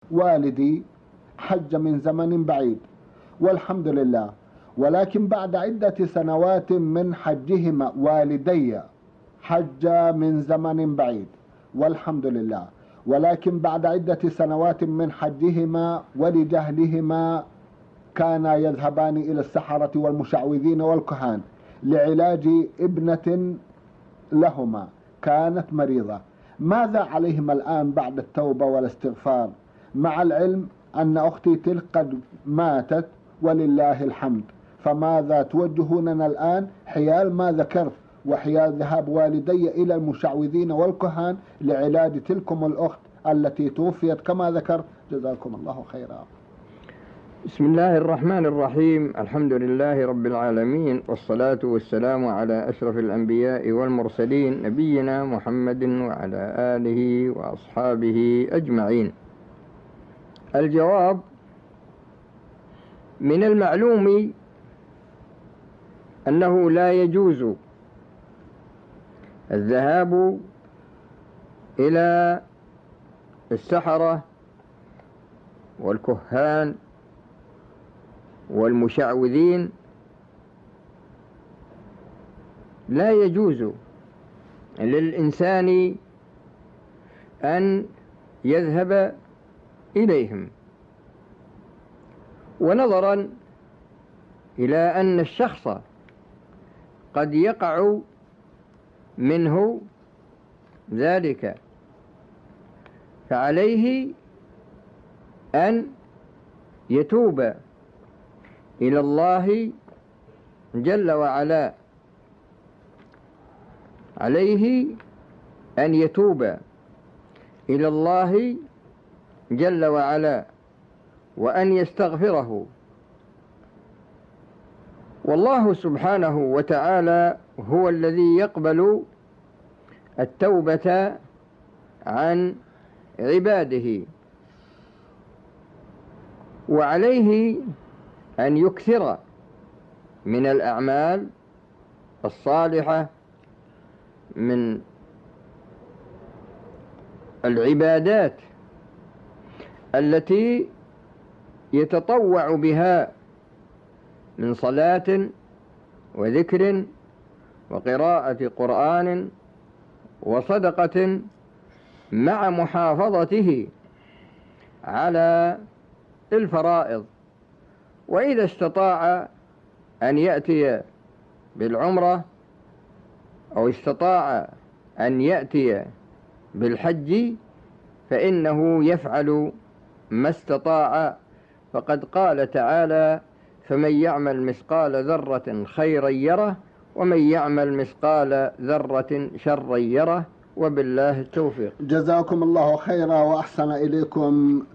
والدي حج من زمن بعيد والحمد لله، ولكن بعد عدة سنوات من حجهما والدي حج من زمن بعيد والحمد لله، ولكن بعد عدة سنوات من حجهما ولجهلهما كانا يذهبان إلى السحرة والمشعوذين والكهان لعلاج ابنة لهما كانت مريضة. ماذا عليهم الآن بعد التوبة والاستغفار، مع العلم أن أختي تلك قد ماتت ولله الحمد؟ فماذا توجهوننا الآن حيال ما ذكرت وحيال ذهاب والدي إلى المشعوذين والكهان لعلاج تلكم الأخت التي توفيت كما ذكرت؟ جزاكم الله خيرا. بسم الله الرحمن الرحيم. الحمد لله رب العالمين، والصلاة والسلام على أشرف الأنبياء والمرسلين نبينا محمد وعلى آله وأصحابه أجمعين. الجواب: من المعلوم أنه لا يجوز الذهاب إلى السحرة والكهان والمشعوذين، لا يجوز للإنسان أن يذهب إليهم، ونظرا إلى أن الشخص قد يقع منه ذلك، فعليه أن يتوب إلى الله جل وعلا، عليه أن يتوب إلى الله جل وعلا وأن يستغفره. والله سبحانه وتعالى هو الذي يقبل التوبة عن عباده، وعليه أن يكثر من الأعمال الصالحة من العبادات التي يتطوع بها من صلاة وذكر وقراءة قرآن وصدقة، مع محافظته على الفرائض. وإذا استطاع أن يأتي بالعمرة أو استطاع أن يأتي بالحج فإنه يفعل ما استطاع، فقد قال تعالى: فمن يعمل مثقال ذرة خيرا يره ومن يعمل مثقال ذرة شرا يره، وبالله التوفيق. جزاكم الله خيرا وأحسن إليكم